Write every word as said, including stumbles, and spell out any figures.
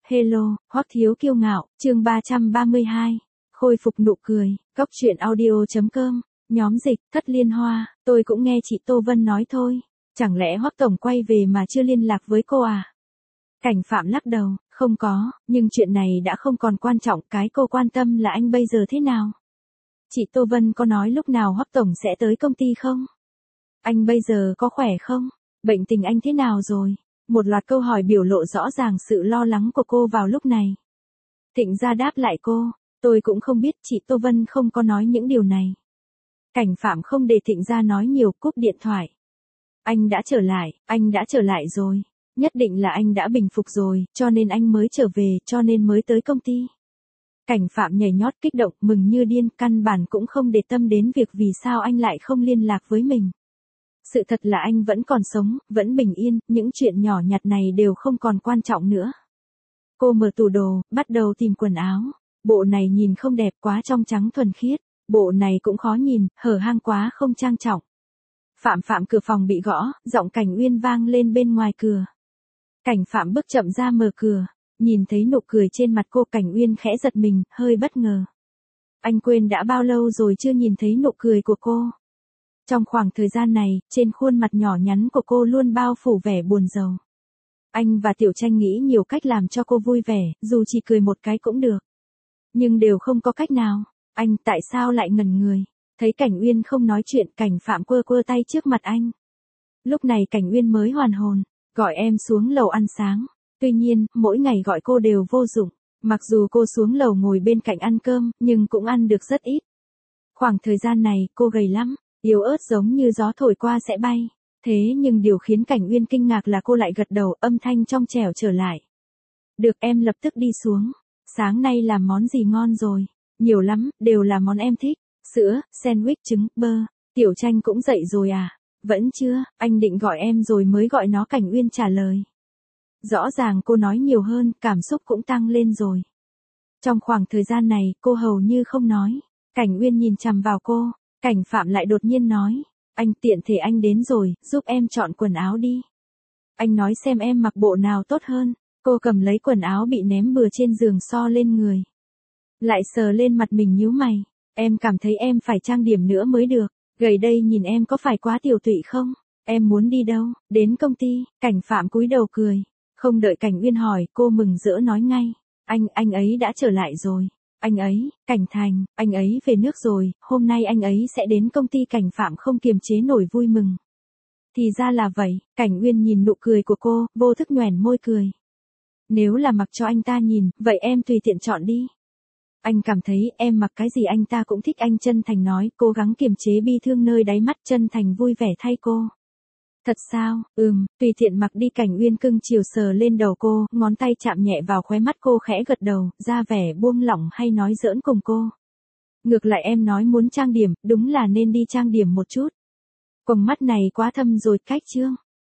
Hello, Hoắc Thiếu Kiêu Ngạo, chương ba trăm ba mươi hai. Khôi phục nụ cười, Cốc truyện audio chấm com, nhóm dịch, Thất Liên Hoa, tôi cũng nghe chị Tô Vân nói thôi. Chẳng lẽ Hoắc Tổng quay về mà chưa liên lạc với cô à? Cảnh Phạm lắc đầu, không có, nhưng chuyện này đã không còn quan trọng, cái cô quan tâm là anh bây giờ thế nào? Chị Tô Vân có nói lúc nào Hoắc Tổng sẽ tới công ty không? Anh bây giờ có khỏe không? Bệnh tình anh thế nào rồi? Một loạt câu hỏi biểu lộ rõ ràng sự lo lắng của cô vào lúc này. Thịnh Gia đáp lại cô, tôi cũng không biết, chị Tô Vân không có nói những điều này. Cảnh Phạm không để Thịnh Gia nói nhiều, cúp điện thoại. Anh đã trở lại, anh đã trở lại rồi. Nhất định là anh đã bình phục rồi, cho nên anh mới trở về, cho nên mới tới công ty. Cảnh Phạm nhảy nhót kích động, mừng như điên, căn bản cũng không để tâm đến việc vì sao anh lại không liên lạc với mình. Sự thật là anh vẫn còn sống, vẫn bình yên, những chuyện nhỏ nhặt này đều không còn quan trọng nữa. Cô mở tủ đồ, bắt đầu tìm quần áo. Bộ này nhìn không đẹp, quá trong trắng thuần khiết. Bộ này cũng khó nhìn, hở hang quá không trang trọng. Phạm Phạm, cửa phòng bị gõ, giọng Cảnh Uyên vang lên bên ngoài cửa. Cảnh Phạm bước chậm ra mở cửa, nhìn thấy nụ cười trên mặt cô, Cảnh Uyên khẽ giật mình, hơi bất ngờ. Anh quên đã bao lâu rồi chưa nhìn thấy nụ cười của cô. Trong khoảng thời gian này, trên khuôn mặt nhỏ nhắn của cô luôn bao phủ vẻ buồn rầu. Anh và Tiểu Tranh nghĩ nhiều cách làm cho cô vui vẻ, dù chỉ cười một cái cũng được. Nhưng đều không có cách nào. Anh tại sao lại ngẩn người? Thấy Cảnh Uyên không nói chuyện, Cảnh Phạm quơ quơ tay trước mặt anh. Lúc này Cảnh Uyên mới hoàn hồn, gọi em xuống lầu ăn sáng. Tuy nhiên, mỗi ngày gọi cô đều vô dụng. Mặc dù cô xuống lầu ngồi bên cạnh ăn cơm, nhưng cũng ăn được rất ít. Khoảng thời gian này, cô gầy lắm. Yếu ớt giống như gió thổi qua sẽ bay. Thế nhưng điều khiến Cảnh Uyên kinh ngạc là cô lại gật đầu, âm thanh trong trẻo trở lại. Được, em lập tức đi xuống. Sáng nay làm món gì ngon rồi? Nhiều lắm, đều là món em thích. Sữa, sandwich, trứng, bơ. Tiểu Tranh cũng dậy rồi à? Vẫn chưa, anh định gọi em rồi mới gọi nó, Cảnh Uyên trả lời. Rõ ràng cô nói nhiều hơn, cảm xúc cũng tăng lên rồi. Trong khoảng thời gian này, cô hầu như không nói. Cảnh Uyên nhìn chằm vào cô. Cảnh Phạm lại đột nhiên nói, anh tiện thể anh đến rồi, giúp em chọn quần áo đi. Anh nói xem em mặc bộ nào tốt hơn. Cô cầm lấy quần áo bị ném bừa trên giường so lên người. Lại sờ lên mặt mình nhíu mày, em cảm thấy em phải trang điểm nữa mới được. Gầy đây nhìn em có phải quá tiểu tụy không? Em muốn đi đâu? Đến công ty. Cảnh Phạm cúi đầu cười. Không đợi Cảnh Uyên hỏi, cô mừng rỡ nói ngay. Anh, anh ấy đã trở lại rồi. Anh ấy, Cảnh Thành, anh ấy về nước rồi, hôm nay anh ấy sẽ đến công ty. Cảnh Phạm không kiềm chế nổi vui mừng. Thì ra là vậy, Cảnh Uyên nhìn nụ cười của cô, vô thức nhoẻn môi cười. Nếu là mặc cho anh ta nhìn, vậy em tùy tiện chọn đi. Anh cảm thấy em mặc cái gì anh ta cũng thích, anh chân thành nói, cố gắng kiềm chế bi thương nơi đáy mắt. Chân thành vui vẻ thay cô. Thật sao? Ừm, tùy tiện mặc đi. Cảnh Uyên cưng chiều sờ lên đầu cô, ngón tay chạm nhẹ vào khóe mắt cô, khẽ gật đầu, ra vẻ buông lỏng hay nói giỡn cùng cô. Ngược lại em nói muốn trang điểm, đúng là nên đi trang điểm một chút. Quầng mắt này quá thâm rồi, cách chương.